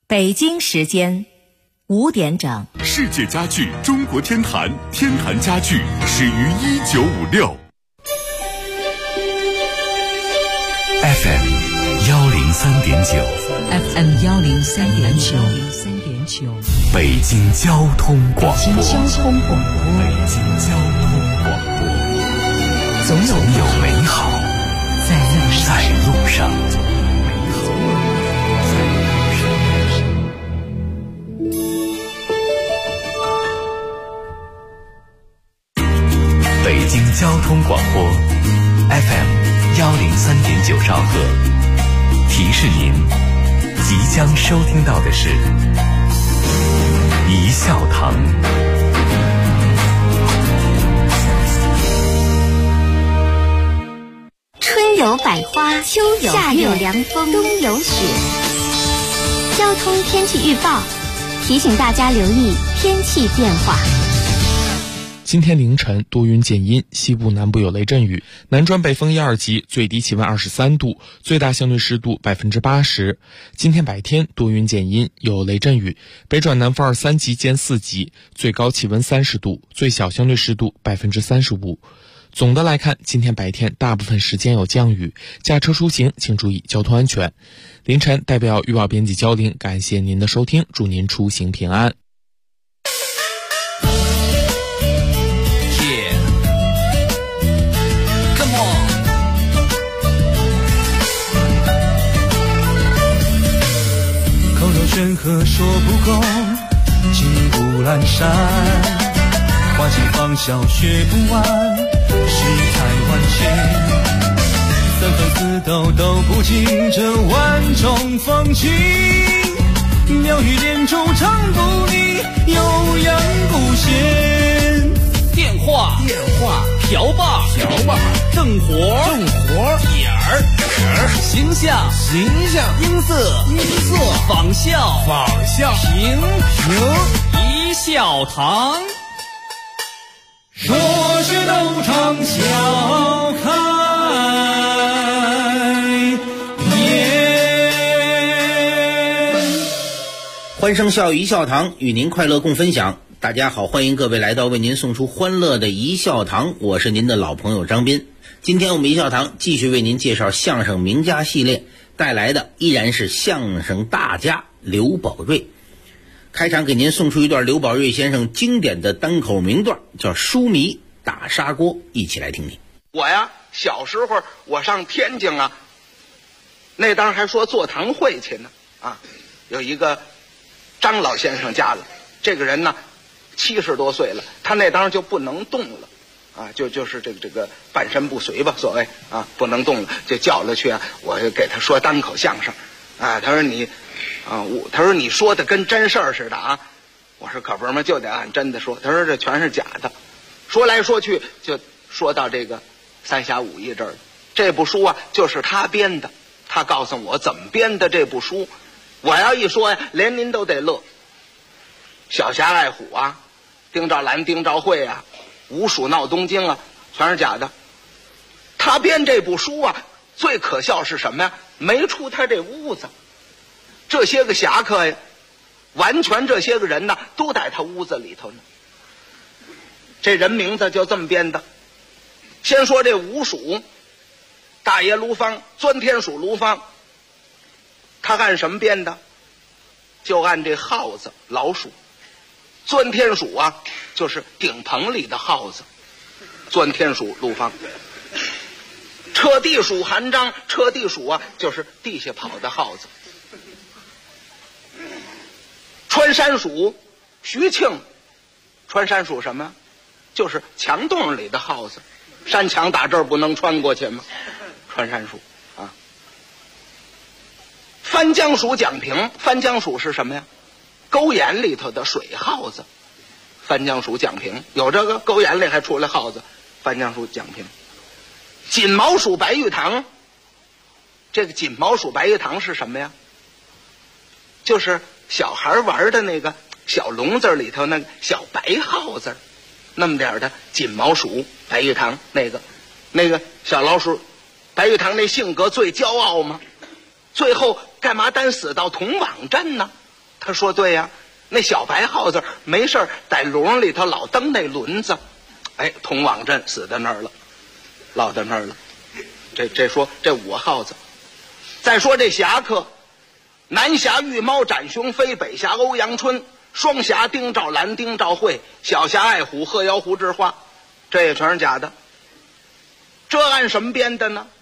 北京时间5点整。 世界家具中国天坛，天坛家具始于1956。FM 103.9 FM 103.9 北京交通广播。总有美好在路上。北京交通广播 FM 103.9兆赫，提示您即将收听到的是一笑堂。 春有百花，秋有夏有凉风，冬有雪。交通天气预报提醒大家留意天气变化。 今天凌晨多云见阴，西部南部有雷阵雨，南转北风1、2级，最低气温23度，最大相对湿度80%。今天白天多云见阴，有雷阵雨，北转南风2、3级见4级，最高气温30度，最小相对湿度35%。总的来看，今天白天大部分时间有降雨，驾车出行请注意交通安全。凌晨代表预报编辑焦玲感谢您的收听，祝您出行平安。 山河说不够，金谷阑珊，花季芳笑学不完，世态万千，三分四斗都不尽这万种风情，妙语连珠唱不腻，悠扬不闲。 电话瓢把正活点儿形象音色仿效平一笑堂， 说是都唱笑开颜。 欢声笑语一笑堂，与您快乐共分享。大家好，欢迎各位来到为您送出欢乐的一笑堂，我是您的老朋友张斌。今天我们一笑堂继续为您介绍相声名家系列，带来的依然是相声大家刘宝瑞。开场给您送出一段刘宝瑞先生经典的单口名段，叫书迷打砂锅，一起来听听。 我呀，小时候我上天津啊，那当还说座谈会去呢啊，有一个张老先生家了，这个人呢70多岁了，他那当就不能动了啊，就是这个半身不遂吧，所谓啊，不能动了，就叫了去啊，我就给他说单口相声啊。他说你啊，他说你说的跟真事儿似的啊。我说可不是嘛，就得按真的说。他说这全是假的。说来说去就说到这个《三侠五义》这儿，这部书啊就是他编的，他告诉我怎么编的这部书。我要一说呀，连您都得乐。小侠爱虎啊，丁兆兰、丁兆慧啊，吴蜀闹东京啊，全是假的。他编这部书啊，最可笑是什么呀？没出他这屋子，这些个侠客呀，完全这些个人呢，都在他屋子里头呢。这人名字就这么编的。先说这吴蜀，大爷卢芳，钻天鼠卢芳，他按什么编的？就按这耗子老鼠。钻天鼠啊，就是顶棚里的耗子，钻天鼠卢芳。彻地鼠韩章，彻地鼠啊，就是地下跑的耗子。穿山鼠徐庆，穿山鼠什么？就是墙洞里的耗子，山墙打这儿不能穿过去吗？穿山鼠啊。翻江鼠蒋平，翻江鼠是什么呀？沟眼里头的水耗子，翻江鼠蒋平，有这个沟眼里还出来耗子，翻江鼠蒋平。锦毛鼠白玉堂，这个锦毛鼠白玉堂是什么呀？就是小孩玩的那个小笼子里头那个小白耗子，那么点的锦毛鼠白玉堂，那个小老鼠白玉堂那性格最骄傲吗？最后干嘛单死到铜网镇呢？ 他说对呀，那小白耗子没事在笼里头老蹬那轮子，哎，童往镇死在那儿了，落在那儿了。这说这五耗子。再说这侠客，南侠玉猫展雄飞，北侠欧阳春，双侠丁兆兰丁兆慧，小侠爱虎鹤腰胡志化，这也全是假的。这按什么编的呢？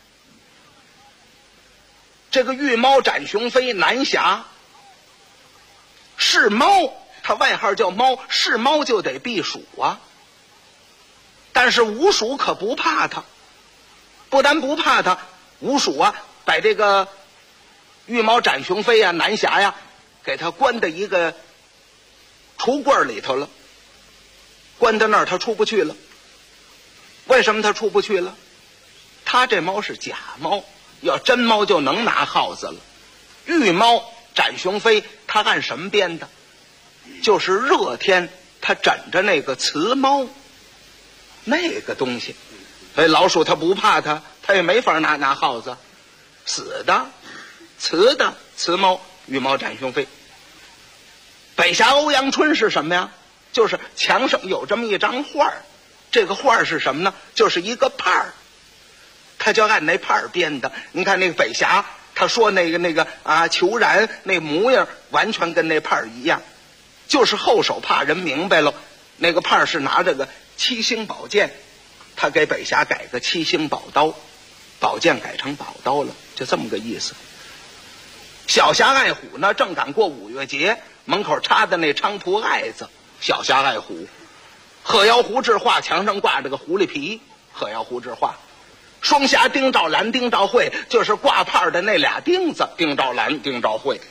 这个玉猫展雄飞，南侠是猫，他外号叫猫，是猫就得避暑啊。但是吴蜀可不怕他，不但不怕他，吴蜀啊把这个玉猫展雄飞啊南侠呀给他关在一个橱柜里头了，关在那儿他出不去了。为什么他出不去了？他这猫是假猫，要真猫就能拿耗子了。玉猫展雄飞他按什么编的？就是热天他枕着那个雌猫那个东西，所以老鼠他不怕他，他也没法拿耗子。死的雌的雌猫玉猫展雄飞。北侠欧阳春是什么呀？就是墙上有这么一张画，这个画是什么呢？就是一个帕儿，他就按那帕儿编的。你看那个北侠他说那个啊裘然那模样完全跟那帕儿一样，就是后手怕人明白了，那个帕儿是拿这个七星宝剑，他给北侠改个七星宝刀，宝剑改成宝刀了，就这么个意思。小侠爱虎呢，正赶过五月节，门口插的那菖蒲艾子，小侠爱虎。鹤腰胡志化墙上挂着个狐狸皮，鹤腰胡志化。双侠丁兆兰丁兆慧，就是挂帕的那俩钉子，丁兆兰丁兆慧。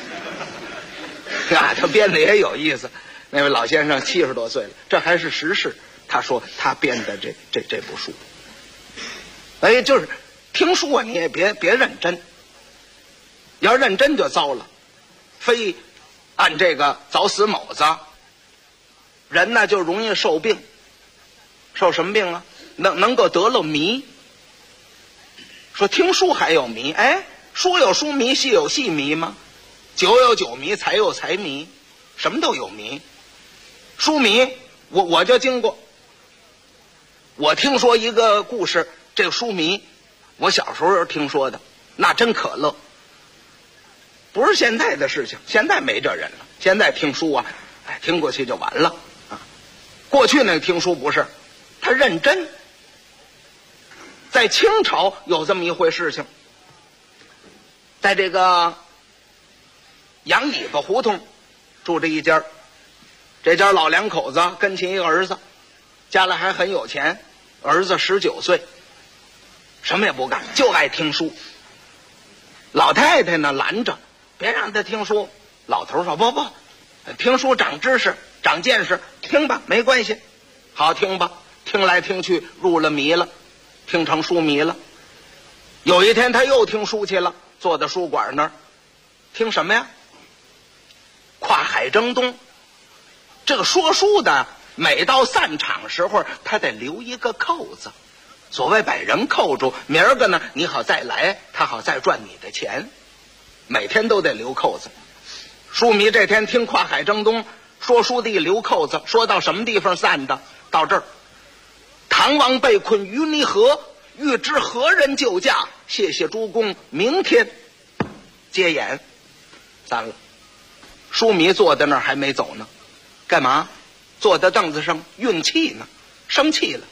啊，他编的也有意思。那位老先生70多岁了，这还是实事。他说他编的这部书，哎，就是听书啊，你也别认真，要认真就糟了，非按这个早死卯子，人呢就容易受病。受什么病啊？能够得了迷。说听书还有迷，哎，书有书迷，戏有戏迷吗？酒有酒迷，财有财迷，什么都有迷。书迷我就经过，我听说一个故事，这个书迷我小时候听说的，那真可乐。不是现在的事情，现在没这人了，现在听书啊，哎，听过去就完了啊。过去那个听书不是，他认真。在清朝有这么一回事情，在这个杨尾巴胡同住着一家，这家老两口子跟亲一个儿子，家里还很有钱，儿子19岁，什么也不干，就爱听书。老太太呢拦着，别让他听书。老头说不，听书长知识长见识，听吧没关系。好，听吧，听来听去入了迷了，听成书迷了。有一天他又听书去了，坐在书馆那儿听什么呀？跨海争东。这个说书的每到散场时候他得留一个扣子，所谓把人扣住，明儿个呢你好再来，他好再赚你的钱，每天都得留扣子。书迷这天听跨海争东，说书的留扣子，说到什么地方散的？到这儿，唐王被困于泥河，欲知何人救驾，谢谢诸公，明天接演。散了。书迷坐在那儿还没走呢，干嘛？坐在凳子上运气呢，生气了。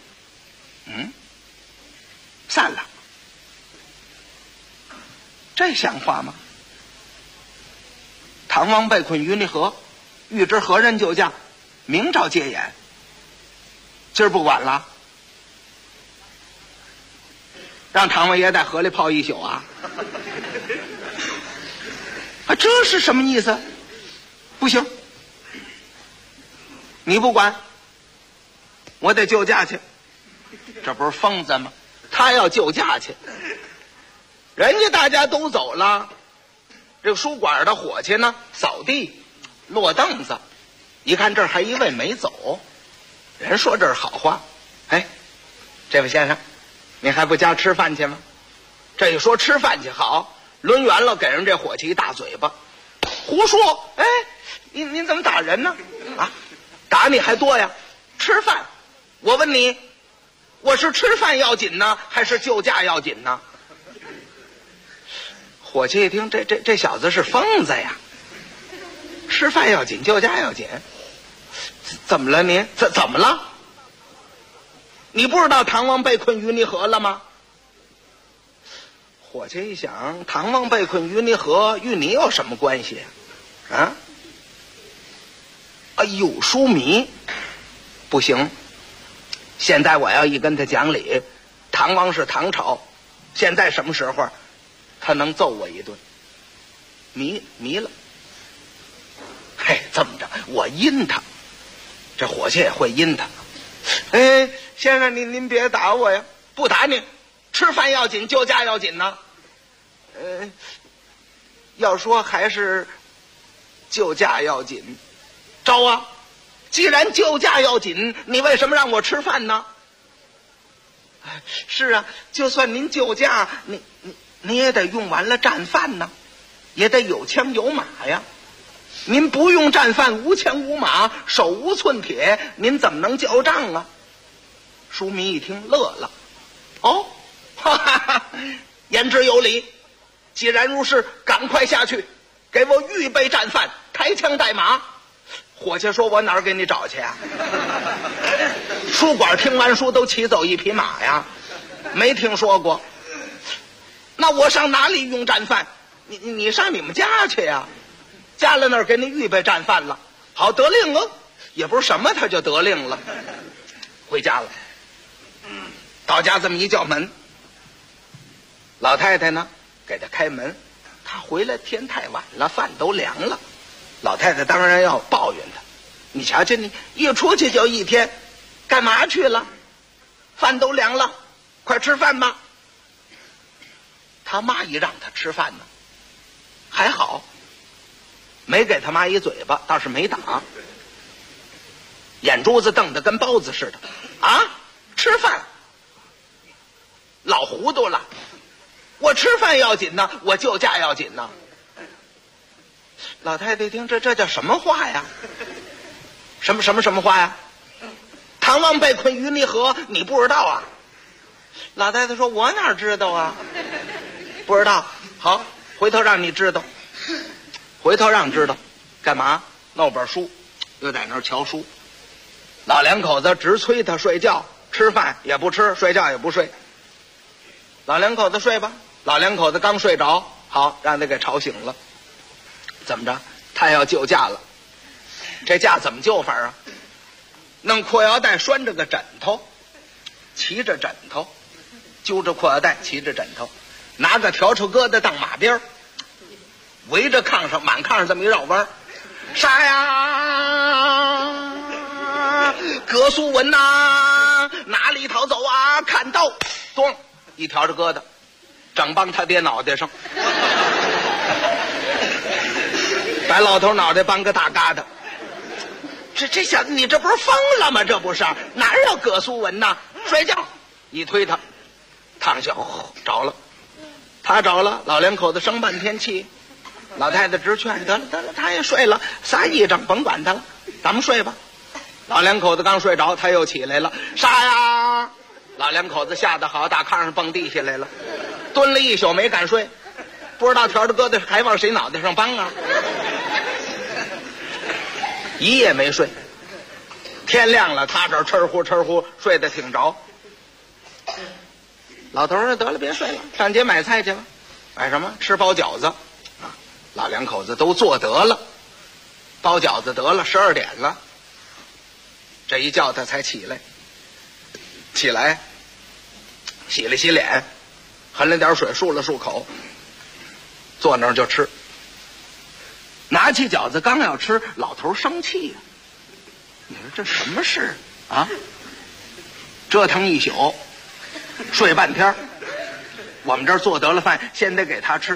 散了，这像话吗？唐王被困于泥河，欲知何人救驾，明朝接演。今儿不管了，让唐王爷在河里泡一宿啊！啊，这是什么意思？不行，你不管，我得救驾去。这不是疯子吗？他要救驾去，人家大家都走了，这个书馆的伙计呢，扫地落凳子，一看这儿还一位没走，人说这是好话，哎，这位先生，你还不家吃饭去吗？这一说吃饭去，好，抡圆了给人这伙计一大嘴巴， 胡说！哎，您怎么打人呢？啊，打你还多呀！吃饭，我问你，我是吃饭要紧呢，还是救驾要紧呢？伙计一听，这小子是疯子呀！吃饭要紧，救驾要紧，怎么了您？怎么了？你不知道唐王被困淤泥河了吗？伙计一想，唐王被困淤泥河与你有什么关系啊？哎呦，书迷，不行！现在我要一跟他讲理，唐王是唐朝，现在什么时候？他能揍我一顿，迷了。嘿，这么着，我阴他，这伙计也会阴他。哎，先生您别打我呀，不打你，吃饭要紧，救驾要紧呢。要说还是救驾要紧，招啊！既然救驾要紧，你为什么让我吃饭呢？是啊，就算您救驾，你也得用完了战犯呢，也得有枪有马呀。您不用战犯，无枪无马，手无寸铁，您怎么能交账啊？书迷一听乐了，哦，哈哈哈，言之有理。既然如是，赶快下去，给我预备战犯，抬枪带马。伙计说：“我哪儿给你找去啊？”书馆听完书都骑走一匹马呀，没听说过。那我上哪里用战犯？你上你们家去呀，家里那儿给你预备战犯了。好，得令了，也不是什么他就得令了。回家了，到家这么一叫门，老太太呢给他开门，他回来天太晚了，饭都凉了。老太太当然要抱怨他，你瞧瞧你一出去就一天，干嘛去了？饭都凉了，快吃饭吧。他妈一让他吃饭呢，还好没给他妈一嘴巴，倒是没打，眼珠子瞪得跟包子似的。啊，吃饭老糊涂了，我吃饭要紧呢，我救驾要紧呢。老太太听这叫什么话呀？什么话呀？唐王被困淤泥河，你不知道啊？老太太说：“我哪知道啊？不知道。好，回头让你知道。回头让知道，干嘛？弄本书，又在那儿瞧书。老两口子直催他睡觉，吃饭也不吃，睡觉也不睡。老两口子睡吧。老两口子刚睡着，好让他给吵醒了。怎么着？他要救驾了。这驾怎么救法啊？弄裤腰带拴着个枕头，骑着枕头，揪着裤腰带，骑着枕头，拿个笤帚疙瘩当马鞭，围着炕上，满炕上这么一绕弯。杀呀！葛苏文呐，哪里逃走啊？看到，咚，一笤帚疙瘩，整帮他爹脑袋上。把老头脑袋帮个大疙瘩，这小子你这不是疯了吗？这不是哪有葛苏文呐？睡觉，一推他，烫下着了，他着了，老两口子生半天气，老太太直劝得了，他也睡了，撒一整甭管他了，咱们睡吧。老两口子刚睡着，他又起来了，杀呀！老两口子吓得好，大炕上蹦地下来了，蹲了一宿没敢睡，不知道笤帚疙瘩还往谁脑袋上帮啊？一夜没睡，天亮了，他这儿吃呼睡得挺着。老头儿得了，别睡了，上街买菜去吧。买什么？吃包饺子啊！老两口子都做得了，包饺子得了，12点了。这一觉他才起来，洗了洗脸，含了点水，漱了漱口，坐那儿就吃。拿起饺子刚要吃，老头生气呀！你说这什么事啊？折腾一宿，睡半天，我们这儿做得了饭，先得给他吃。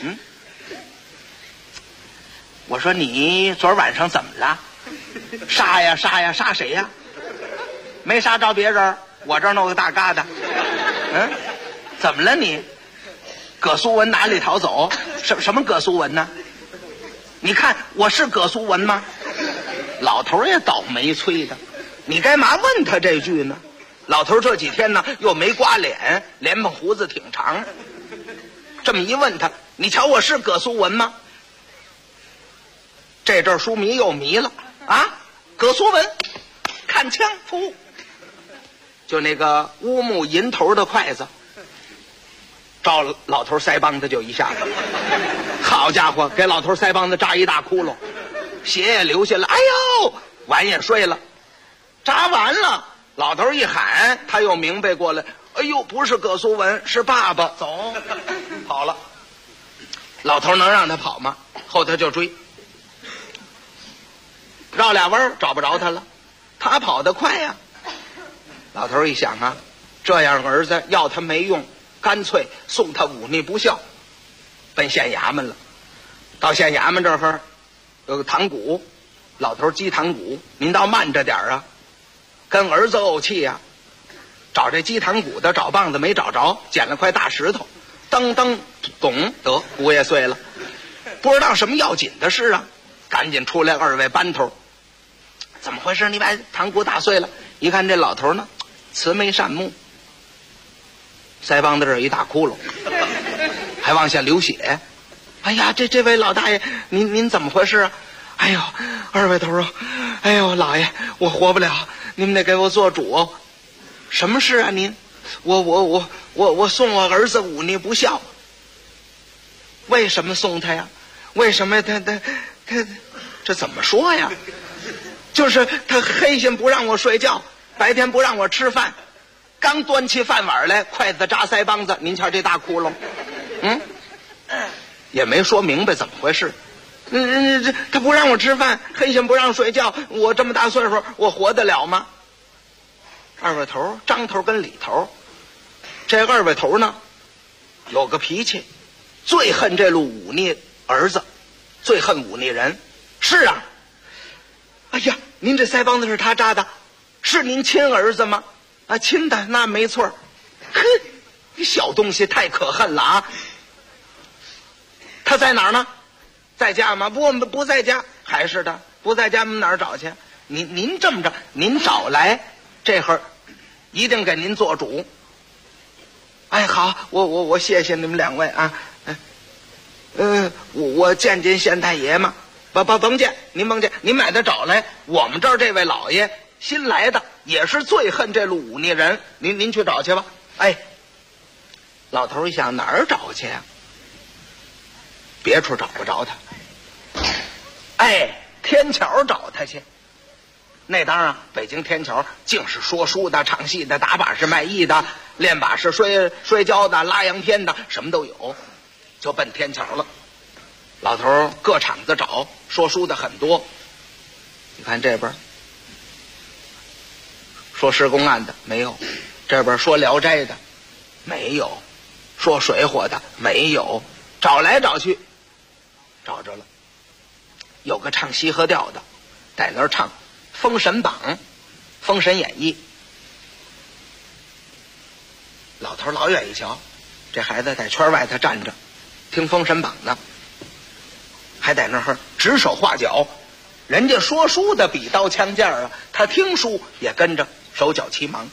我说你昨儿晚上怎么了？杀呀杀谁呀？没杀着别人，我这儿弄个大疙瘩。怎么了你？葛苏文哪里逃走？什么葛苏文呢？ 你看我是葛苏文吗？老头也倒霉催的，你干嘛问他这句呢？老头这几天呢又没刮脸，连蓬胡子挺长，这么一问他，你瞧我是葛苏文吗？这阵书迷又迷了啊！葛苏文，看枪，噗，就那个乌木银头的筷子，照老头腮帮子就一下子，好家伙，给老头腮帮子扎一大窟窿，血也流下来，哎呦，碗也摔了，扎完了，老头一喊，他又明白过来，哎呦，不是葛苏文，是爸爸，走，跑了。老头能让他跑吗？后头就追，绕俩弯找不着他了，他跑得快呀。老头一想啊，这样儿子要他没用，干脆送他忤逆不孝，奔县衙门了。到县衙门这儿有个堂鼓，老头击堂鼓，您倒慢着点啊，跟儿子怄气呀。找这击堂鼓的找棒子没找着，捡了块大石头，噔噔咚，得鼓也碎了。不知道什么要紧的事啊，赶紧出来二位班头，怎么回事？你把堂鼓打碎了。一看这老头呢，慈眉善目，腮帮子这儿一大窟窿，还往下流血。哎呀，这位老大爷，您怎么回事啊？哎呦，二位头啊，哎呦，老爷，我活不了，你们得给我做主哦。什么事啊您？我送我儿子忤逆不孝。为什么送他呀？为什么他这怎么说呀？就是他黑心不让我睡觉，白天不让我吃饭，刚端起饭碗来，筷子扎腮帮子，您瞧这大窟窿，也没说明白怎么回事。他不让我吃饭，黑心不让睡觉，我这么大岁数，我活得了吗？二位头，张头跟李头，这二位头呢，有个脾气，最恨这路忤逆儿子，最恨忤逆人。是啊，哎呀，您这腮帮子是他扎的，是您亲儿子吗？啊，亲的，那没错。哼，你小东西太可恨了啊！他在哪儿呢？在家吗？不在家，还是的，不在家，我们哪儿找去？您这么着，您找来，这会儿一定给您做主。哎，好，我谢谢你们两位啊。我见县太爷嘛，甭见，您甭见，您把他找来。我们这儿这位老爷新来的，也是最恨这路忤逆人，您去找去吧。哎，老头一想，哪儿找去呀？别处找不着他。哎，天桥找他去。那当然，北京天桥净是说书的、唱戏的、打把式卖艺的、练把式摔跤的、拉洋片的，什么都有，就奔天桥了。老头各场子找，说书的很多。你看这边说施公案的没有，这边说聊斋的没有，说水火的没有，找来找去找着了，有个唱西河调的在那儿唱《封神榜》《封神演义》。老头老远一瞧，这孩子在圈外头站着听《封神榜》呢，还在那儿指手画脚。人家说书的比刀枪剑啊，他听书也跟着手脚齐忙。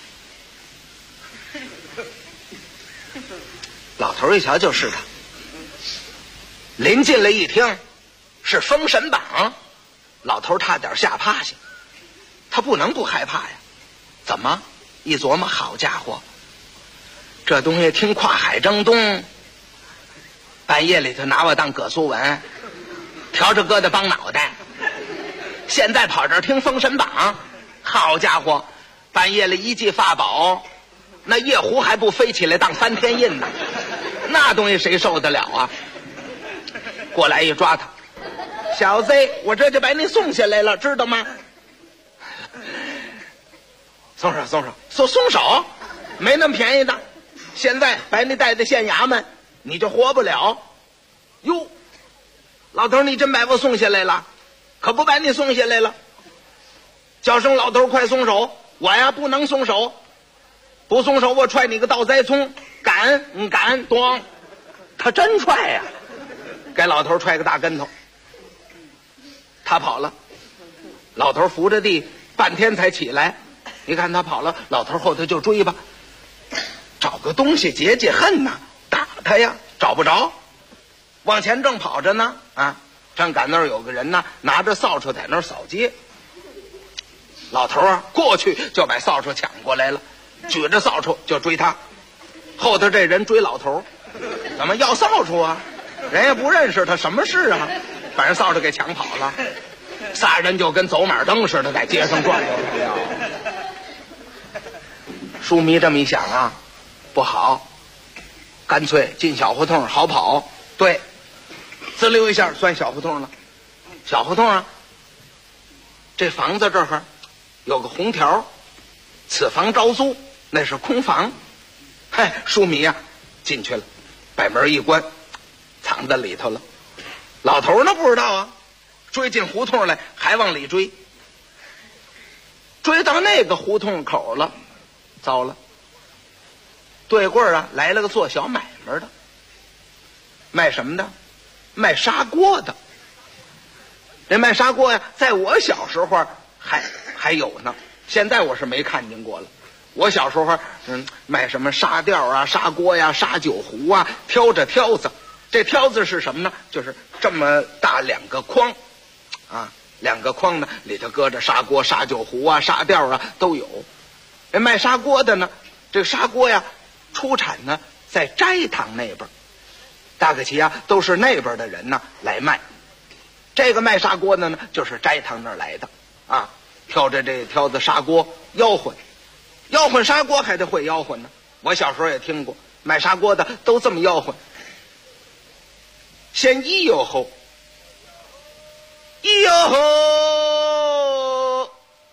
老头一瞧就是他，临近了一听是《封神榜》，老头差点吓趴下。他不能不害怕呀，怎么一琢磨，好家伙，这东西听跨海征东，半夜里头拿我当葛苏文，调着疙瘩帮脑袋，现在跑这儿听《封神榜》，好家伙，半夜里一记法宝，那夜壶还不飞起来当翻天印呢，那东西谁受得了啊？过来一抓他，小子，我这就把你送下来了，知道吗？松手，没那么便宜的，现在把你带到县衙门，你就活不了。哟，老头，你真把我送下来了？可不把你送下来了。叫声老头，快松手！我呀不能松手，不松手我踹你个倒栽葱！敢，咣！他真踹呀，给老头踹个大跟头。 他跑了，老头扶着地半天才起来。一看他跑了，老头后头就追吧，找个东西解解恨呐，打他呀，找不着，往前正跑着呢啊，正赶那儿有个人呢，拿着扫帚在那儿扫街。老头啊过去就把扫帚抢过来了，举着扫帚就追他。后头这人追老头，怎么要扫帚啊？人也不认识他，什么事啊？把人扫帚给抢跑了，仨人就跟走马灯似的在街上转悠了。书迷这么一想啊，不好，干脆进小胡同好跑。对，滋溜一下算小胡同了。小胡同啊，这房子这儿有个红条，此房招租，那是空房。嗨，书迷啊进去了，把门一关，藏在里头了。老头呢不知道啊，追进胡同来还往里追，追到那个胡同口了，糟了，对过啊来了个做小买卖的，卖什么的？卖砂锅的。这卖砂锅呀，在我小时候还有呢，现在我是没看见过了。我小时候卖什么砂吊啊、砂锅呀、砂酒壶啊，挑着挑子。这挑子是什么呢？就是这么大两个筐啊，两个筐呢里头搁着砂锅、砂酒壶啊、砂吊啊都有。这卖砂锅的呢，这个砂锅呀出产呢在斋堂那边，大概其啊都是那边的人呢来卖。这个卖砂锅的呢就是斋堂那儿来的啊，挑着这挑子砂锅吆喝砂锅还得会吆喝呢。我小时候也听过卖砂锅的都这么吆喝，先一哟吼，一哟吼，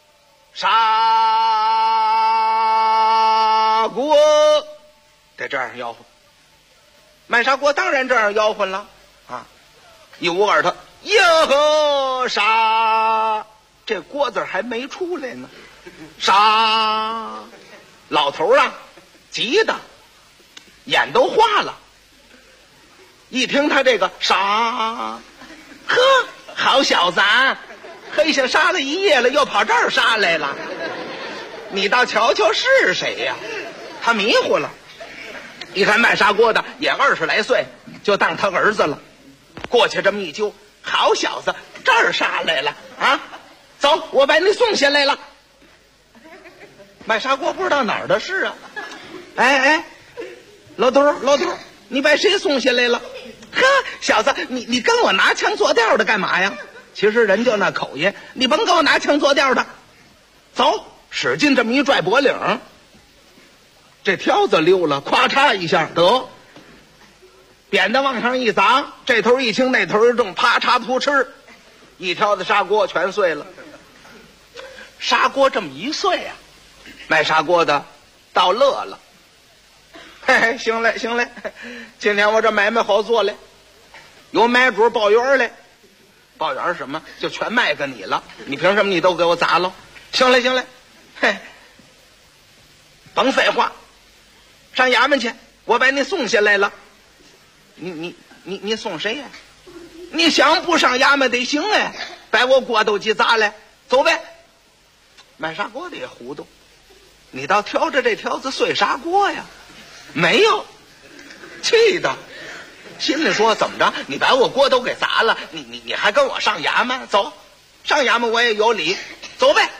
砂锅，得这样吆喝。卖砂锅当然这样吆喝了啊，一捂耳朵，哟吼砂，这锅字还没出来呢，砂，老头啊急的眼都花了，一听他这个杀，呵，好小子啊，黑下杀了一夜了，又跑这儿杀来了，你倒瞧瞧是谁呀？他迷糊了，一看卖砂锅的也20来岁，就当他儿子了，过去这么一揪，好小子，这儿杀来了啊，走，我把你送下来了。卖砂锅不知道哪儿的事啊，哎，老头，你把谁送下来了？呵，小子，你跟我拿腔作调的干嘛呀？其实人就那口音，你甭跟我拿腔作调的。走，使劲这么一拽脖领，这挑子溜了，咵嚓一下，得扁担往上一砸，这头一轻那头一重，啪嚓扑哧，一挑子砂锅全碎了。砂锅这么一碎啊，卖砂锅的倒乐了。嘿，行嘞，今天我这买卖好做嘞，有买主报员嘞，报员什么就全卖给你了，你凭什么你都给我砸了？行嘞，嘿，甭废话，上衙门去，我把你送下来了。你送谁呀？你想不上衙门得行哎，把我锅都给砸来，走呗。卖砂锅的也糊涂，你倒挑着这挑子碎砂锅呀？没有，气的，心里说怎么着？你把我锅都给砸了，你还跟我上衙门？走，上衙门我也有理，走呗。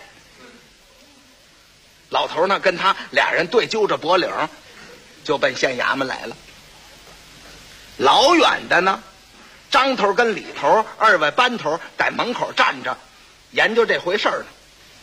老头呢跟他俩人对揪着脖领，就奔县衙门来了。老远的呢，张头跟李头二位班头在门口站着，研究这回事呢。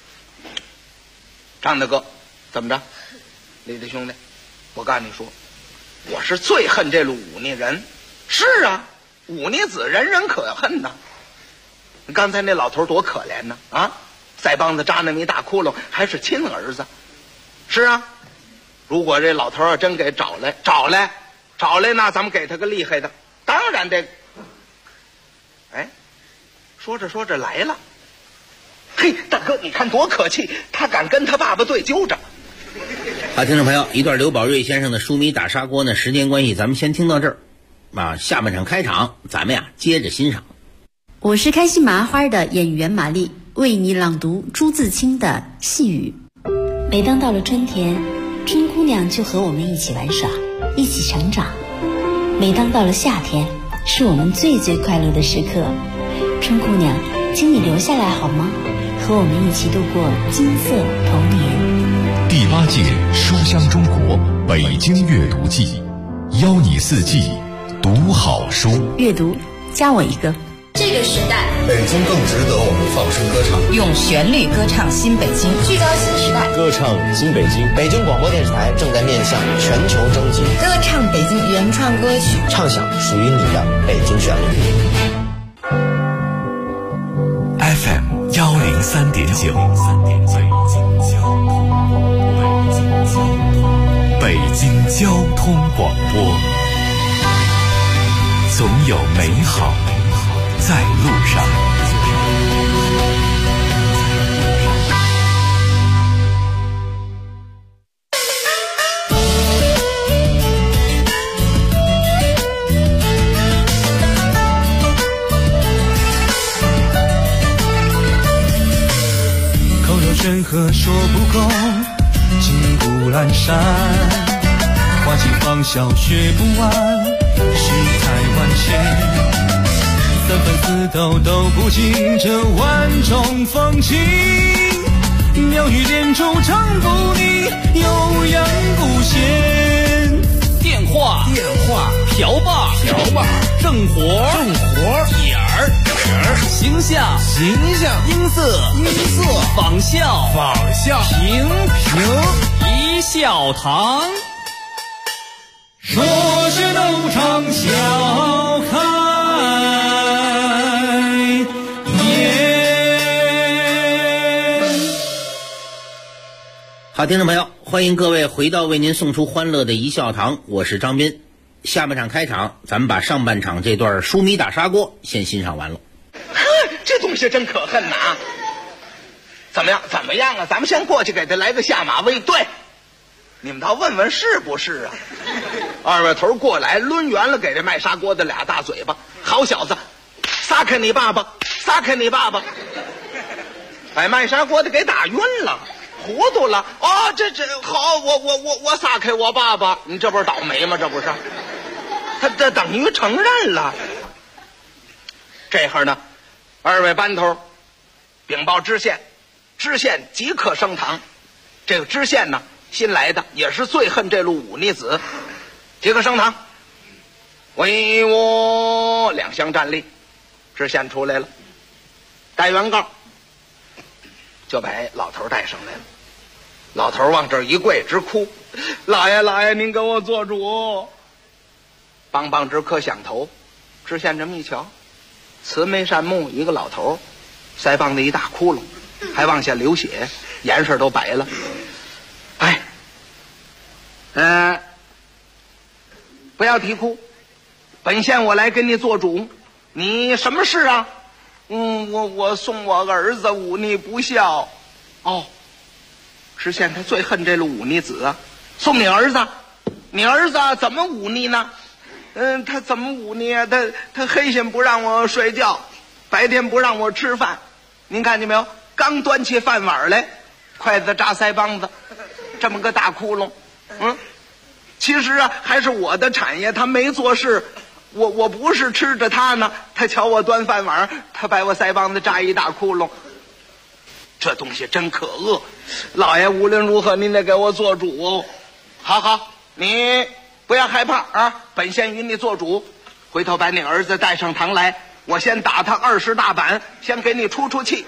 张大哥，怎么着？李大兄弟，我告诉你说，我是最恨这路忤逆人。是啊，忤逆子人人可恨呐。刚才那老头多可怜呢啊，腮帮子扎那么一大窟窿，还是亲儿子。是啊，如果这老头要真给找来，那咱们给他个厉害的，当然得。哎，说着来了。嘿，大哥，你看多可气，他敢跟他爸爸对揪着。 好，听众朋友，一段刘宝瑞先生的书迷打砂锅呢，时间关系咱们先听到这儿啊，下半场开场咱们呀接着欣赏。 我是开心麻花的演员玛丽，为你朗读朱自清的《细雨》。每当到了春天，春姑娘就和我们一起玩耍，一起成长。每当到了夏天，是我们最最快乐的时刻。春姑娘，请你留下来好吗？和我们一起度过金色童年。 第8届书香中国北京阅读季，邀你四季读好书。 阅读，加我一个。 这个时代， 北京更值得我们放声歌唱， 用旋律歌唱新北京， 聚焦新时代， 歌唱新北京。 北京广播电视台正在面向全球征集， 歌唱北京原创歌曲， 唱响属于你的北京旋律。 FM 103.9，北京交通广播，总有美好在路上。 口若悬河说不够，金谷阑珊，花期芳笑学不完，世态万千。三分四斗都不尽这万种风情，妙语连珠唱不腻，悠扬不闲。 电话瓢把正活点儿形象音色仿效平一笑堂， 说是斗场笑看。 好，听众朋友，欢迎各位回到为您送出欢乐的一笑堂，我是张斌。下半场开场，咱们把上半场这段书迷打砂锅先欣赏完了。 这东西真可恨呐！怎么样啊？咱们先过去给他来个下马威。对，你们倒问问是不是啊？二位头过来抡圆了，给这卖砂锅的俩大嘴巴。好小子，撒开你爸爸！把卖砂锅的给打晕了。糊涂了哦，这好，我撒开我爸爸，你这不是倒霉吗？这不是，他这等于承认了。这会儿呢，二位班头禀报知县即刻升堂。这个知县呢，新来的，也是最恨这路忤逆子，即刻升堂。为我两相站立。知县出来了，带原告，就把老头带上来了。老头往这儿一跪，直哭：“老爷，您给我做主！”邦直磕响头。知县这么一瞧，慈眉善目一个老头，腮帮子一大窟窿，还往下流血，颜色都白了。不要啼哭，本县我来跟你做主。你什么事啊？我送我儿子忤逆不孝。哦，知县他最恨这路忤逆子啊！送你儿子，你儿子怎么忤逆呢？他怎么忤逆啊？他黑心不让我睡觉，白天不让我吃饭。您看见没有？刚端起饭碗来，筷子扎腮帮子，这么个大窟窿。其实啊，还是我的产业，他没做事。我不是吃着他呢，他瞧我端饭碗，他把我腮帮子扎一大窟窿。这东西真可恶，老爷无论如何您得给我做主。好，你不要害怕啊，本县与你做主。回头把你儿子带上堂来，我先打他20大板，先给你出气。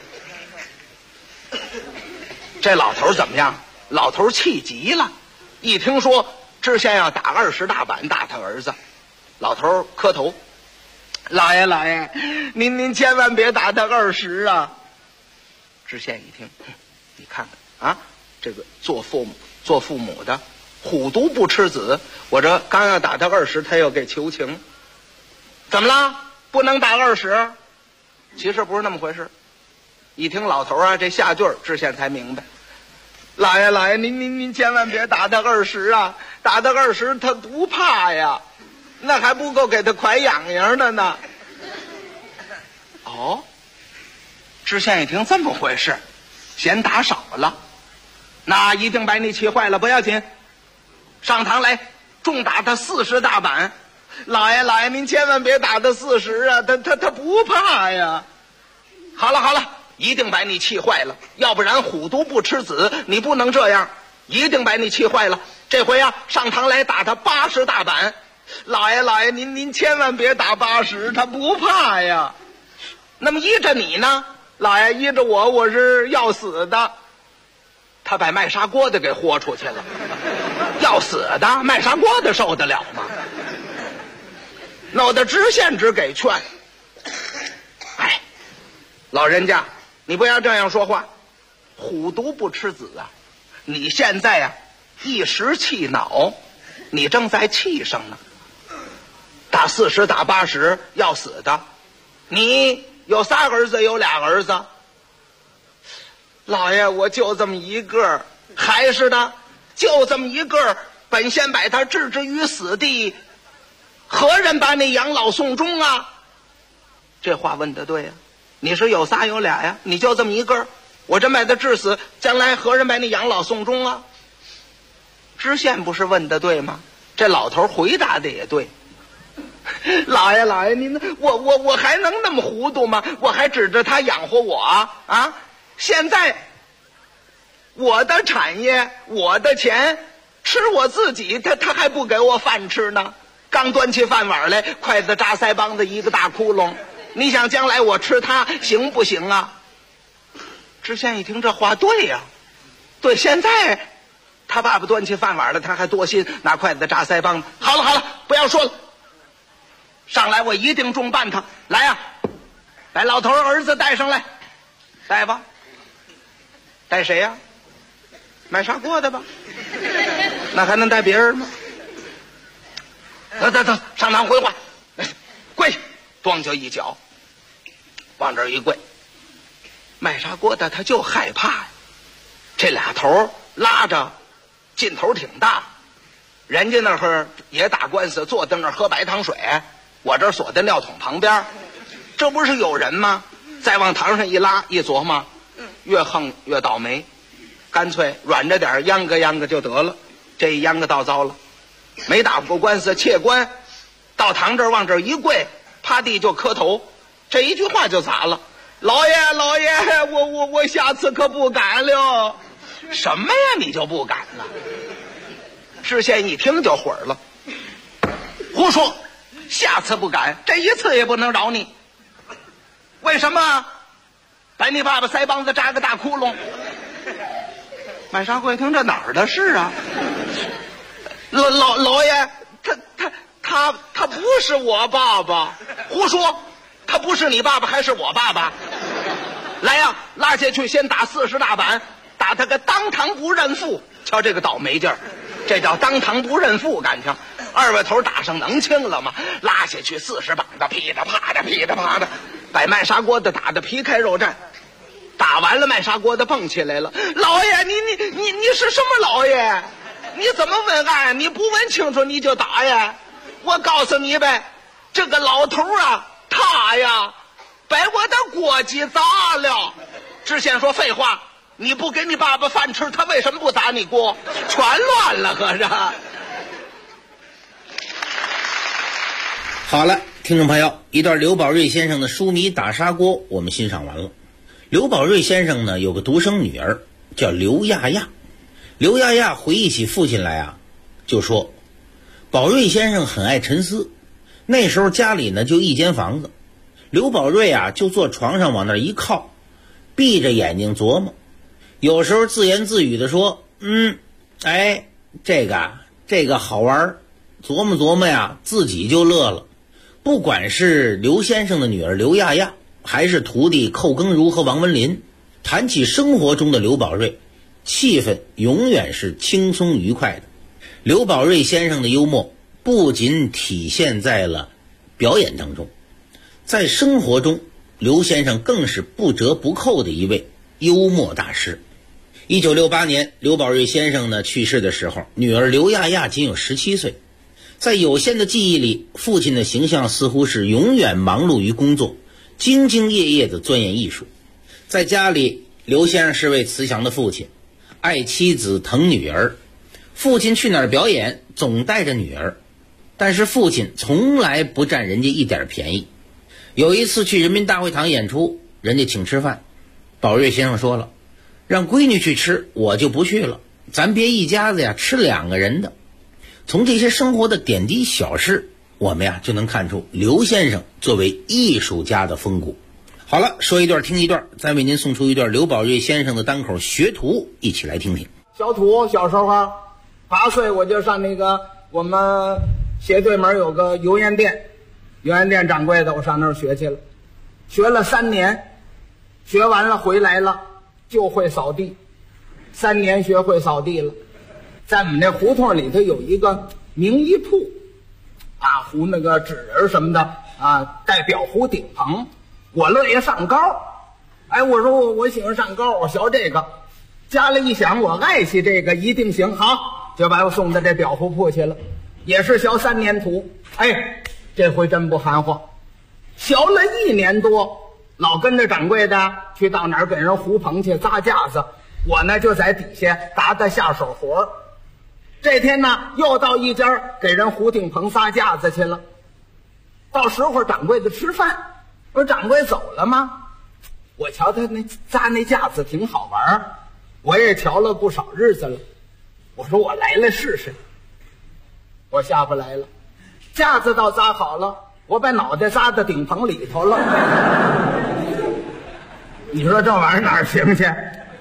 这老头怎么样？老头气急了，一听说知县要打20大板打他儿子，老头磕头：“老爷，您千万别打他20啊！”知县一听，你看看啊，这个做父母的虎毒不吃子，我这刚要打他20，他又给求情，怎么了？不能打20？其实不是那么回事。一听老头啊这下句，知县才明白。老爷，您千万别打他20啊！打他20，他不怕呀，那还不够给他蒯痒痒的呢。哦， 哦，知县一听这么回事，嫌打少了，那一定把你气坏了，不要紧，上堂来重打他40大板。老爷您千万别打他40啊，他不怕呀。好了，一定把你气坏了，要不然虎毒不吃子，你不能这样，一定把你气坏了。这回啊，上堂来打他80大板。老爷您千万别打80，他不怕呀。那么依着你呢？老爷依着我是要死的。他把卖砂锅的给豁出去了，要死的卖砂锅的受得了吗？弄得知县只给劝。哎，老人家，你不要这样说话，虎毒不吃子啊！你现在啊一时气恼，你正在气上呢。打40打80要死的，你有3儿子有2儿子。老爷，我就这么一个，还是的，就这么一个，本县把他置之于死地，何人把你养老送终啊？这话问得对呀，你是有3有2呀，你就这么一个，我真把他治死，将来何人把你养老送终啊？知县不是问得对吗？这老头回答的也对。老爷您我还能那么糊涂吗？我还指着他养活我啊？现在我的产业我的钱吃我自己，他还不给我饭吃呢。刚端起饭碗来，筷子扎腮帮子一个大窟窿，你想将来我吃它行不行啊？知县一听这话对呀，对，现在他爸爸端起饭碗了，他还多心拿筷子扎腮帮子。好了，不要说了，上来我一定重办他。来呀，把老头儿子带上来。带吧。带谁呀？卖砂锅的吧？那还能带别人吗？走，上堂回话，跪，咣就一脚往这儿一跪。卖砂锅的他就害怕呀，这俩头拉着劲头挺大，人家那儿也打官司，坐在那儿喝白糖水，我这儿锁在尿桶旁边，这不是有人吗？再往堂上一拉一琢磨，越横越倒霉，干脆软着点秧歌就得了。这一秧歌倒糟了，没打过官司，窃官到堂这儿往这儿一跪，趴地就磕头，这一句话就砸了。老爷，我下次可不敢了。什么呀，你就不敢了？知县一听就火了，胡说，下次不敢，这一次也不能饶你。为什么？把你爸爸腮帮子扎个大窟窿。满沙会听这哪儿的事啊？老爷，他不是我爸爸。胡说，他不是你爸爸还是我爸爸？来呀，拉下去先打40大板，打他个当堂不认父。瞧这个倒霉劲儿，这叫当堂不认父，感情二位头打上能轻了吗？拉下去40膀子，噼里啪的，把卖砂锅的打得皮开肉绽。打完了，卖砂锅的蹦起来了。老爷，你是什么老爷？你怎么问案？你不问清楚你就打呀？我告诉你呗，这个老头啊，他呀把我的锅鸡砸了。知县说废话，你不给你爸爸饭吃，他为什么不砸你锅？全乱了，合着。 好了，听众朋友，一段刘宝瑞先生的书迷打砂锅我们欣赏完了。刘宝瑞先生呢有个独生女儿叫刘亚亚。刘亚亚回忆起父亲来啊，就说宝瑞先生很爱沉思。那时候家里呢就一间房子，刘宝瑞啊就坐床上往那一靠，闭着眼睛琢磨，有时候自言自语的说这个好玩，琢磨呀自己就乐了。不管是刘先生的女儿刘亚亚，还是徒弟寇耕儒和王文林，谈起生活中的刘宝瑞，气氛永远是轻松愉快的。刘宝瑞先生的幽默不仅体现在了表演当中，在生活中刘先生更是不折不扣的一位幽默大师。1968年刘宝瑞先生呢去世的时候，女儿刘亚亚仅有17岁。在有限的记忆里，父亲的形象似乎是永远忙碌于工作， 兢兢业业地钻研艺术。在家里，刘先生是位慈祥的父亲，爱妻子疼女儿。父亲去哪儿表演，总带着女儿，但是父亲从来不占人家一点便宜。有一次去人民大会堂演出，人家请吃饭，宝瑞先生说了，让闺女去吃，我就不去了，咱别一家子呀吃2个人的。从这些生活的点滴小事，我们呀就能看出刘先生作为艺术家的风骨。好了，说一段听一段，再为您送出一段刘宝瑞先生的单口《学徒》，一起来听听。 小土小时候8岁我就上那个我们斜对门有个油盐店，油盐店掌柜的，我上那儿学去了，学了3年，学完了回来了就会扫地，3年学会扫地了。在我们这胡同里头有一个名医铺啊，糊那个纸人什么的啊，带裱糊顶棚，我乐意上高。哎，我说我喜欢上高，我学这个，家里一想我爱惜这个一定行，好，就把我送到这裱糊铺去了，也是学3年徒。哎，这回真不含糊，学了1年多，老跟着掌柜的去到哪儿给人糊棚去扎架子，我呢就在底下打打下手活。这天呢又到一家给人糊顶棚撒架子去了，到时候掌柜的吃饭，我说掌柜走了吗？我瞧他那扎那架子挺好玩，我也瞧了不少日子了，我说我来了试试。我下不来了，架子倒扎好了，我把脑袋扎到顶棚里头了。你说这玩意儿哪儿行去？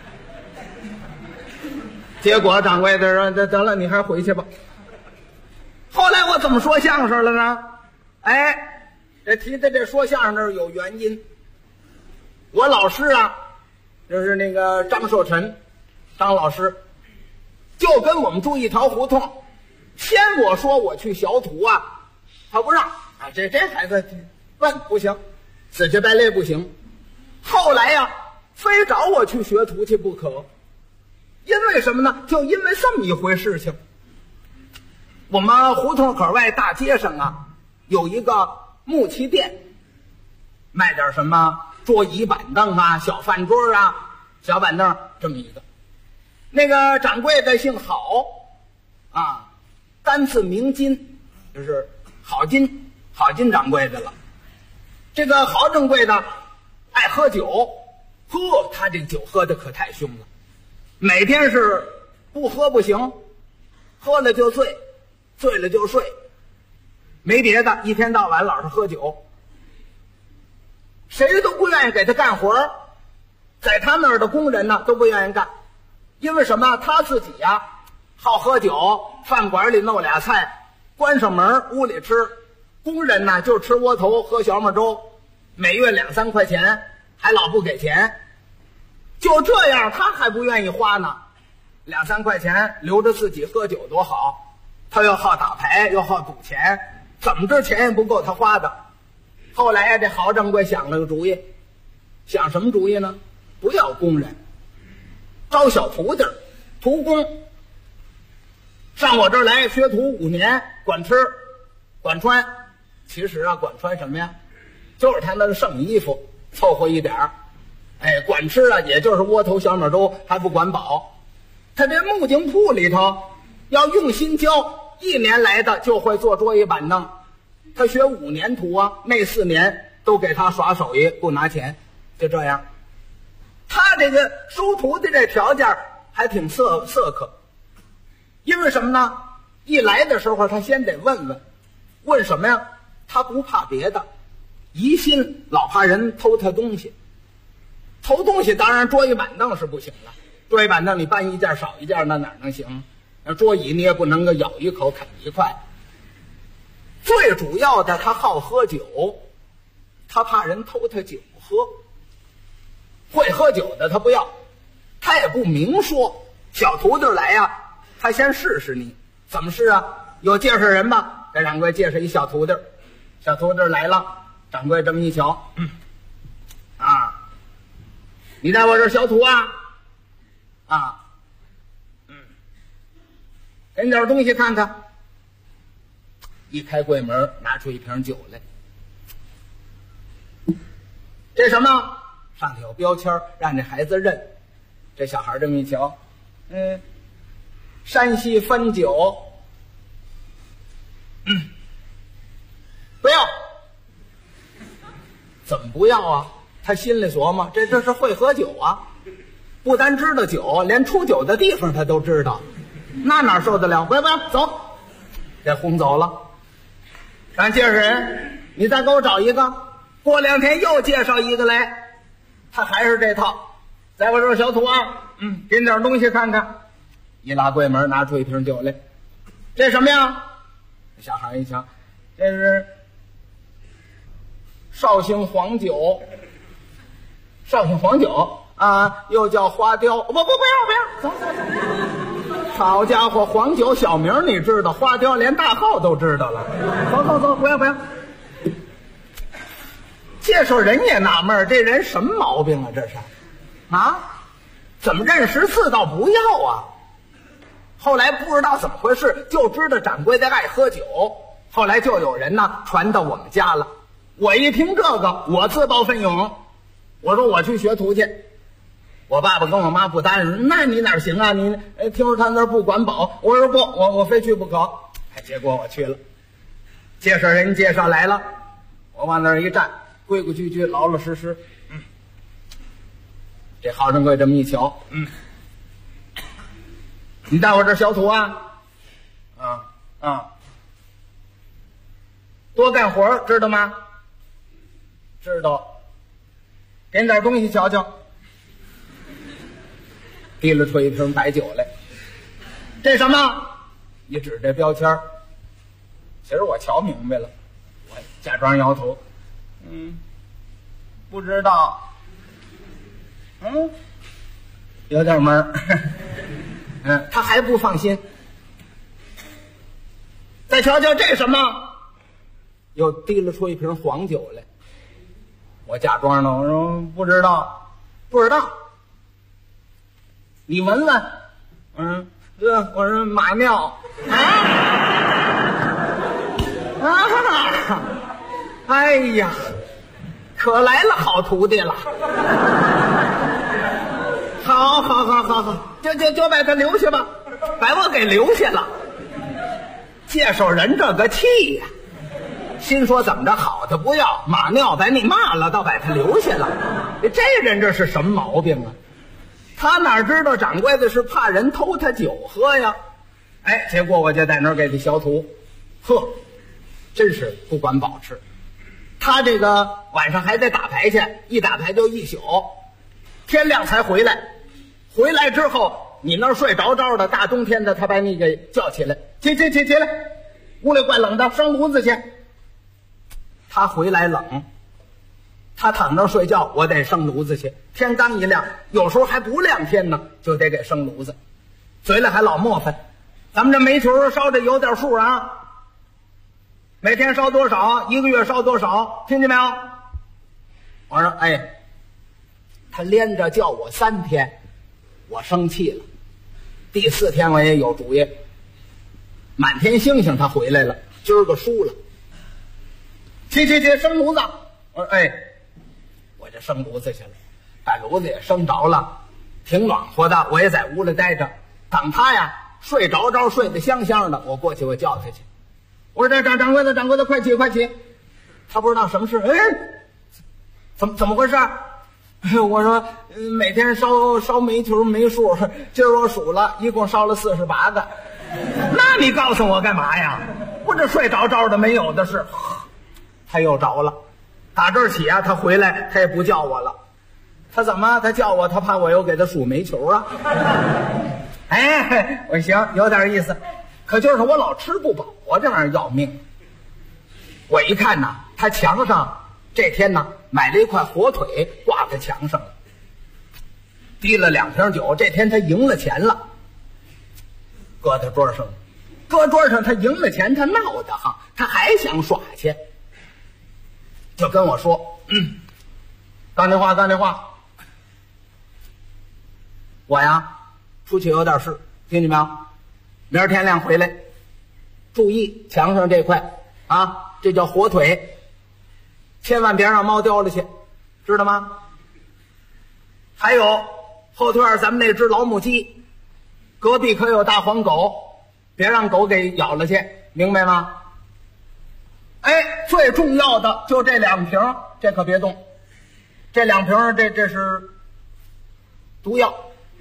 结果掌柜的说得了，你还回去吧。后来我怎么说相声了呢？哎，这提的这说相声那有原因。我老师啊，就是那个张寿臣张老师，就跟我们住一条胡同，先我说我去学徒啊，他不让啊，这孩子笨不行，死乞白赖不行。后来呀，非找我去学徒去不可。因为什么呢？就因为这么一回事情。我们胡同口外大街上啊，有一个木器店，卖点什么桌椅板凳啊、小饭桌啊、小板凳这么一个。那个掌柜的姓郝啊，单字名金，就是郝金掌柜的了。这个郝掌柜的爱喝酒，他这酒喝的可太凶了，每天是不喝不行，喝了就醉，醉了就睡，没别的，一天到晚老是喝酒，谁都不愿意给他干活，在他那儿的工人呢都不愿意干，因为什么？他自己呀好喝酒，饭馆里弄俩菜，关上门屋里吃，工人呢就吃窝头喝小米粥，每月2、3块钱，还老不给钱。就这样他还不愿意花呢，2、3块钱留着自己喝酒多好，他又好打牌又好赌钱，怎么着钱也不够他花的。后来呀，这郝掌柜想了个主意，想什么主意呢？不要工人，招小徒弟徒工，上我这儿来学徒5年，管吃管穿。其实啊，管穿什么呀？就是他那个剩衣服凑合一点儿。哎，管吃啊，也就是窝头小米粥，还不管饱。他这木匠铺里头要用心教，1年来的就会做桌椅板凳。他学5年徒啊，那4年都给他耍手艺，不拿钱，就这样。他这个收徒的这条件还挺色可，因为什么呢？一来的时候他先得问什么呀？他不怕别的，疑心老怕人偷他东西。偷东西当然桌椅板凳是不行了，桌椅板凳你搬一件少一件，那哪能行？那桌椅你也不能够咬一口啃一块。最主要的，他好喝酒，他怕人偷他酒喝。会喝酒的他不要，他也不明说。小徒弟来呀，他先试试你，怎么试啊？有介绍人吗？给掌柜介绍一小徒弟，小徒弟来了，掌柜这么一瞧，你在我这儿学徒啊？给你点东西看看。一开柜门，拿出一瓶酒来。 这什么？上头有标签，让这孩子认。这小孩这么一瞧，山西汾酒，不要。怎么不要啊？他心里琢磨，这是会喝酒啊，不单知道酒，连出酒的地方他都知道，那哪受得了？不要走，给轰走了。咱介绍人，你再给我找一个。过2天又介绍一个来，他还是这套。在我这儿小土啊，给你点东西看看。一拉柜门，拿出一瓶酒来。这什么呀？小孩一瞧，这是绍兴黄酒。绍兴黄酒啊，又叫花雕。不要，走。好家伙，黄酒小名你知道，花雕连大号都知道了。走，不要。介绍人也纳闷，这人什么毛病啊？这是啊？怎么认识次倒不要啊？后来不知道怎么回事，就知道掌柜的爱喝酒。后来就有人呢传到我们家了。我一听这个，我自报奋勇，我说我去学徒去。我爸爸跟我妈不答应，那你哪行啊？你听说他那儿不管饱，我说不，我非去不可。结果我去了，介绍人介绍来了，我往那儿一站，规规矩矩，老老实实。这好掌柜这么一瞧，你带我这小徒啊，多干活，知道吗？知道。给你点东西瞧瞧。提了出一瓶白酒来。这什么？一指这标签，其实我瞧明白了，我假装摇头，不知道。有点闷儿。他还不放心。再瞧瞧这什么？又提了出一瓶黄酒来。我假装呢，我说不知道。你闻闻。我说马尿。哎呀，可来了好徒弟了。好，就把他留下吧，把我给留下了。介绍人这个气呀，心说怎么着好他不要，马尿把你骂了，倒把他留下了。这人这是什么毛病啊？他哪知道掌柜的是怕人偷他酒喝呀？结果我就在那儿给他小徒，真是不管饱吃。他这个晚上还得打牌去，一打牌就一宿，天亮才回来。回来之后，你那儿睡着着的，大冬天的，他把你给叫起来，起来，屋里怪冷的，生炉子去。他回来冷，他躺那儿睡觉，我得生炉子去。天刚一亮，有时候还不亮天呢，就得给生炉子。嘴里还老磨叽，咱们这煤球烧的有点数啊，每天烧多少，一个月烧多少，听见没有？我说他连着叫我3天，我生气了。第4天我也有主意，满天星星他回来了，今儿个输了。起，生炉子。我说我就生炉子去了，把炉子也生着了，挺暖和的，我也在屋里待着，等他呀睡着睡得香香的，我过去我叫他去。我说掌柜的快起。他不知道什么事，怎么回事？我说每天烧煤球没数，今儿我数了，一共烧了48个。那你告诉我干嘛呀？不这睡着的没有的是。他又着了，打这儿起啊，他回来他也不叫我了。他怎么？他叫我，他怕我又给他数煤球啊。我行，有点意思。可就是我老吃不饱啊，这玩意儿要命。我一看呢，他墙上这天呢买了一块火腿挂在墙上了，滴了2瓶酒。这天他赢了钱了，搁在桌上，他赢了钱，他闹得慌，他还想耍去，就跟我说干这话，我呀出去有点事，听见没有？明儿天亮回来，注意墙上这块啊，这叫火腿，千万别让猫叼了去。 知道吗？还有后腿咱们那只老母鸡，隔壁可有大黄狗，别让狗给咬了去，明白吗？哎，最重要的就这2瓶，这可别动。这2瓶，这是毒药，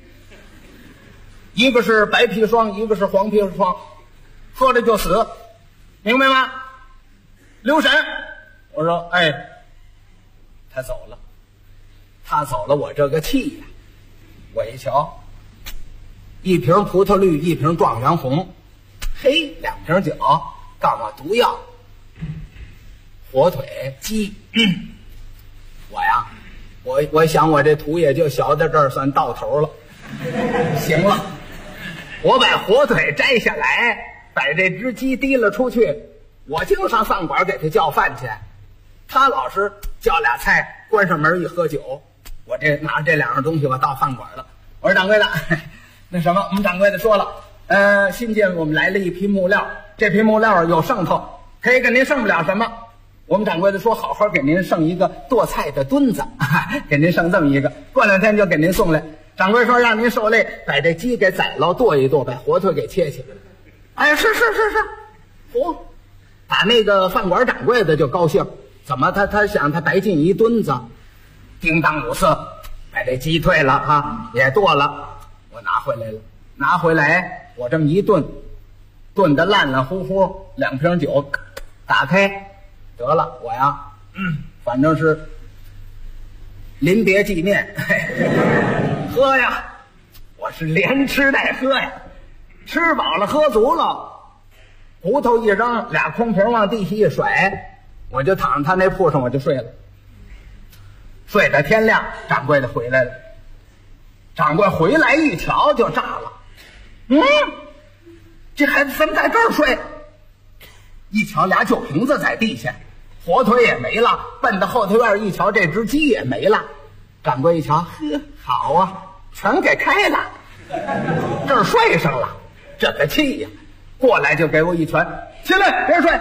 一个是白砒霜，一个是黄砒霜，喝了就死，明白吗？留神。我说，哎，他走了，他走了，我这个气呀！我一瞧，1瓶葡萄绿，1瓶状元红，嘿，2瓶酒，告诉我毒药，火腿鸡。我呀，我想我这图也就小在这儿算到头了。行了，我把火腿摘下来，把这只鸡提了出去，我就上饭馆给他叫饭去。他老是叫俩菜，关上门一喝酒。我这拿着这2样东西，我到饭馆了。我说掌柜的，那什么，我们掌柜的说了，新进我们来了一批木料，这批木料有剩头，可以给您剩不了什么。我们掌柜的说，好好给您剩一个剁菜的墩子，给您剩这么一个，过2天就给您送来。掌柜说让您受累，把这鸡给宰了，剁一剁，把火腿给切去。哎，是，嚯，打那个饭馆掌柜的就高兴。怎么他想他白进一墩子，叮当5色，把这鸡退了啊，也剁了，我拿回来了。拿回来我这么一炖，炖得烂烂乎乎，2瓶酒打开，得了，我呀，反正是临别纪念，喝呀，我是连吃带喝呀，吃饱了喝足了，骨头一扔，2空瓶往地下一甩，我就躺他那铺上我就睡了，睡到天亮，掌柜的回来了。掌柜回来一瞧就炸了，这孩子怎么在这儿睡？一瞧俩酒瓶子在地下，火腿也没了，奔到后头院一瞧，这只鸡也没了。掌柜一瞧，呵，好啊，全给开了，这儿睡上了，这个气呀！过来就给我一拳，起来别睡。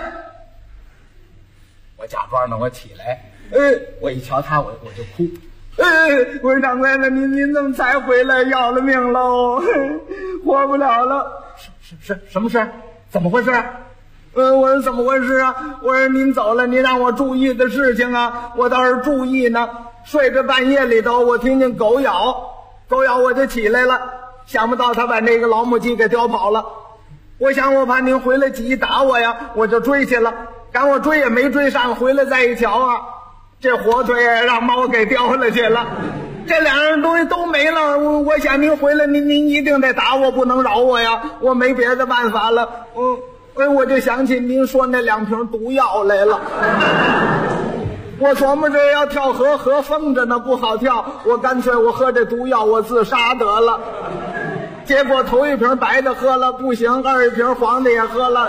我假装呢，我起来，我一瞧他，我就哭。我说掌柜的，您怎么才回来？要了命喽，活不了了。是什么事？怎么回事？我说怎么回事啊？我说您走了，您让我注意的事情啊，我倒是注意呢。睡着半夜里头，我听见狗咬我就起来了，想不到他把那个老母鸡给叼跑了。我想我怕您回来急打我呀，我就追去了。赶我追也没追上，回来再一瞧啊，这火腿让猫给叼了去了，这2样东西都没了。我想您回来，您一定得打我，不能饶我呀，我没别的办法了。我就想起您说那2瓶毒药来了。我琢磨着要跳河，河封着呢，不好跳，我干脆我喝这毒药，我自杀得了。结果头1瓶白的喝了不行，2瓶黄的也喝了，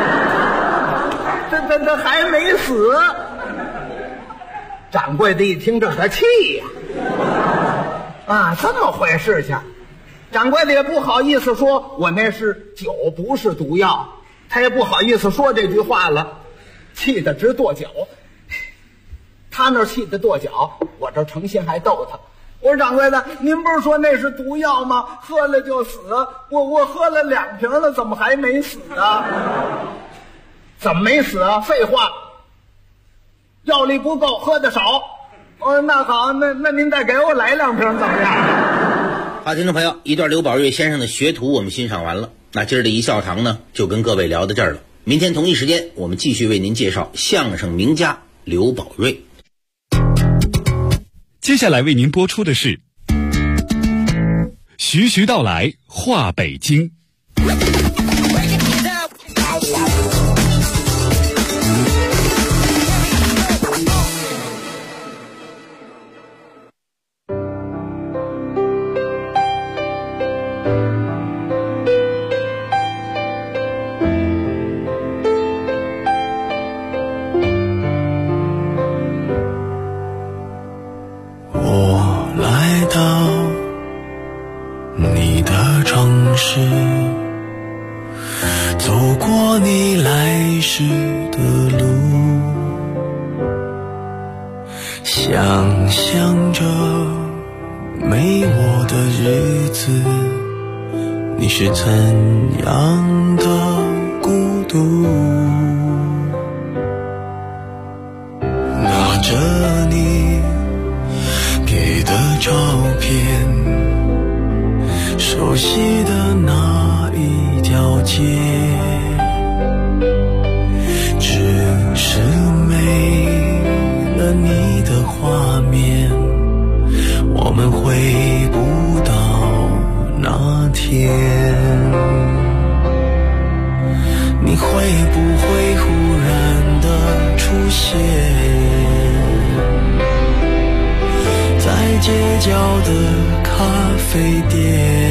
这还没死。掌柜的一听这个气呀，这么回事情。掌柜的也不好意思说我那是酒不是毒药，他也不好意思说这句话了，气得直跺脚。他那气得跺脚，我这诚心还逗他。我说掌柜的，您不是说那是毒药吗？喝了就死，我喝了2瓶了，怎么还没死啊？怎么没死啊？废话，药力不够，喝的少。我说那好，那您再给我来2瓶怎么样？ 好，听众朋友，一段刘宝瑞先生的学徒我们欣赏完了。那今儿的一笑堂呢，就跟各位聊到这儿了。明天同一时间，我们继续为您介绍相声名家刘宝瑞。 接下来为您播出的是徐徐道来话北京。 走过你来时的路， 想象着没我的日子，你是怎样的孤独？拿着你给的照片，熟悉的那一条街，只是没了你的画面，我们回不到那天。你会不会忽然的出现在街角的咖啡店？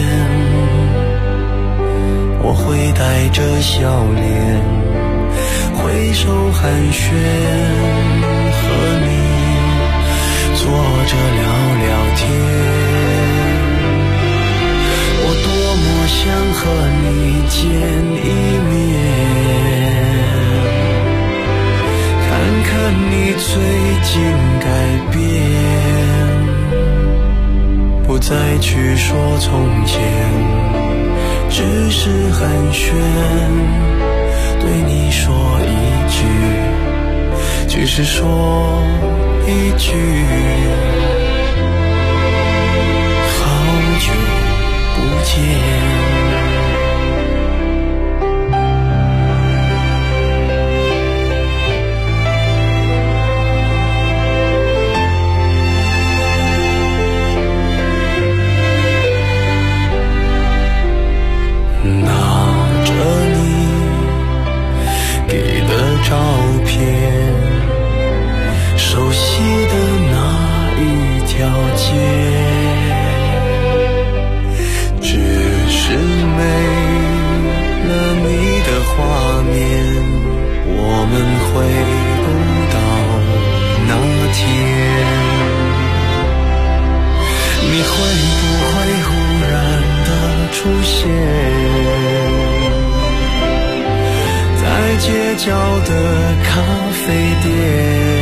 我会带着笑脸挥手寒暄，和你坐着聊聊天。我多么想和你见一面，看看你最近改变，不再去说从前，只是寒暄，对你说一句，只是说一句，好久不见。照片，熟悉的那一条街，只是没了你的画面，我们回不到那天。你会不会忽然的出现在街角的咖啡店？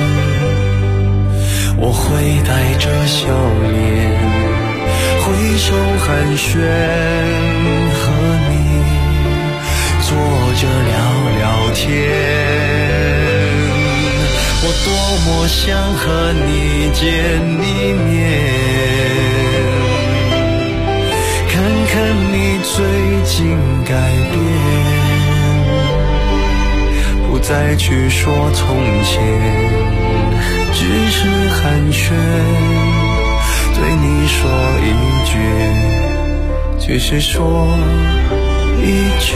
我会带着笑脸挥手寒暄，和你坐着聊聊天。我多么想和你见一面，看看你最近改变，不再去说从前，只是寒暄，对你说一句，只是说一句，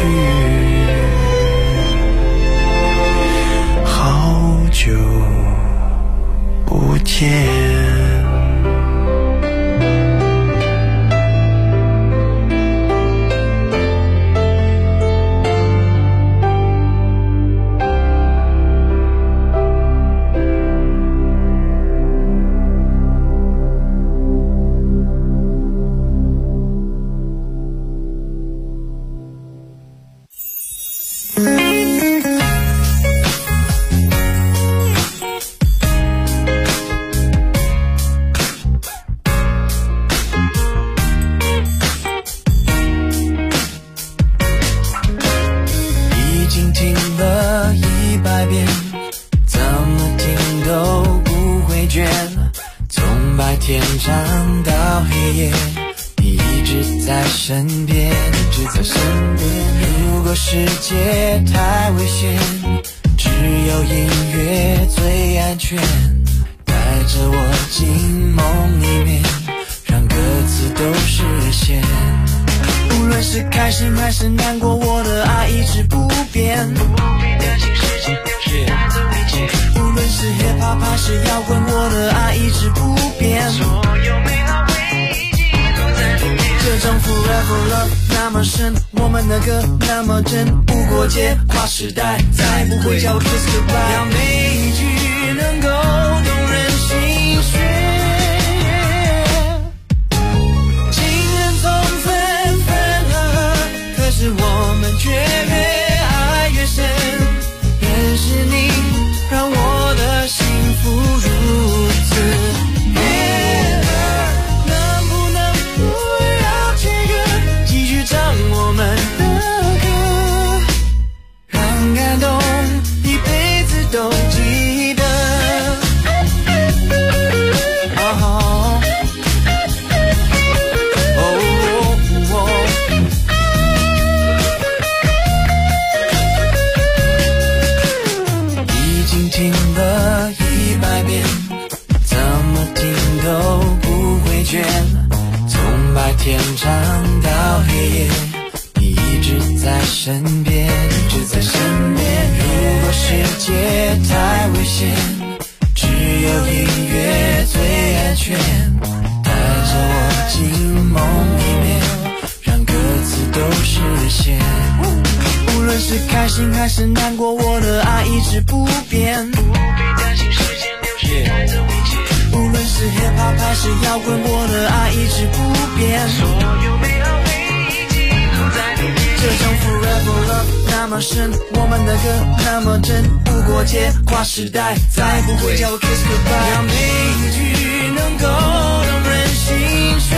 好久不见。世界太危险，只有音乐最安全，带着我进梦里面，让歌词都实现。无论是开心还是难过，我的爱一直不变，不必担心时间流逝带走一切。无论是 hip hop 还是摇滚，我的爱一直不变，所有美好回忆记录在里面。这种 forever love 那么深，我们的歌那么真，不过界跨时代，再不会叫 kiss goodbye。要每一句能够动人心弦，情人总分分合合，可是我们却越爱越深。认识你，让我的幸福如天长到黑夜，你一直在身边，如果世界太危险，只有音乐最安全，带着我进梦里面，让歌词都实现。无论是开心还是难过，我的爱一直不变，不必担心时间流逝带走一切。无论是 hip hop 还是摇滚，我的爱一直不变，所有美好回忆记录在里面。这种 forever love 那么深，我们的歌那么真，不过界跨时代，再不会叫我 kiss goodbye。让每一句能够让人心弦。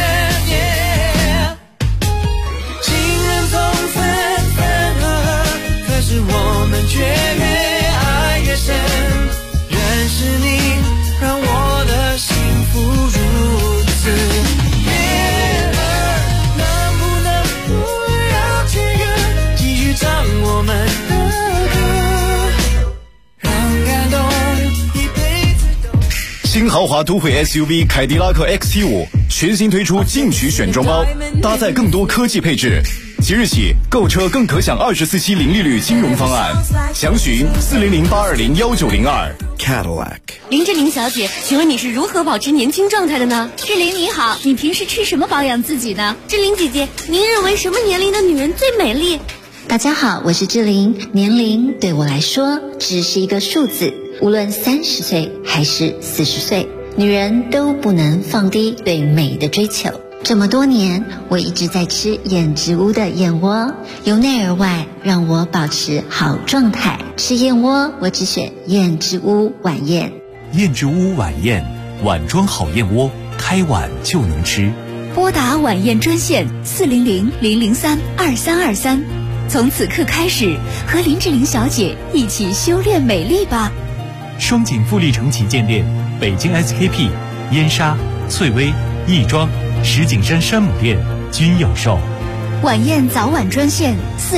情人总分分合合，可是我们却越爱越深。认识你，让我的幸福如此悦耳。能不能不要切割，继续唱我们的歌，让感动一辈子都。 新豪华都会 SUV 凯迪拉克 XT5 全新推出进取选装包，搭载更多科技配置。即日起购车更可享24期零利率金融方案，详询400-820-1902。 Cadillac。 林志玲小姐，请问你是如何保持年轻状态的呢？志玲你好，你平时吃什么保养自己呢？志玲姐姐，您认为什么年龄的女人最美丽？ 大家好，我是志玲。年龄对我来说只是一个数字，无论30岁还是40岁，女人都不能放低对美的追求。这么多年，我一直在吃燕之屋的燕窝，由内而外让我保持好状态。吃燕窝，我只选燕之屋晚宴。 燕之屋晚宴，碗装好燕窝，开碗就能吃。 拨打晚宴专线400-003-2323，从此刻开始，和林志玲小姐一起修炼美丽吧。 双井富力城旗舰店、北京 SKP、燕莎、翠微、亦庄、石景山山姆店均有售。 晚宴早晚专线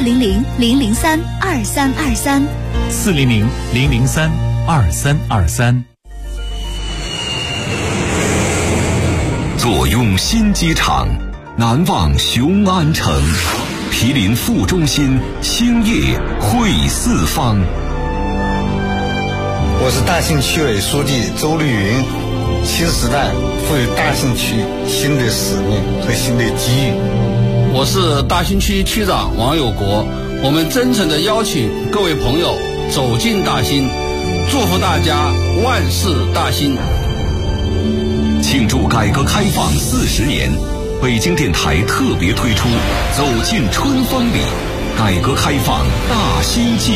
400-003-2323 400-003-2323。 坐拥新机场，难忘雄安城，毗邻副中心，兴业汇四方。 我是大兴区委书记周绿云。新时代赋予大兴区新的使命和新的机遇。 我是大兴区区长王有国，我们真诚地邀请各位朋友走进大兴，祝福大家万事大兴。 庆祝改革开放40年，北京电台特别推出《走进春风里》改革开放大兴记。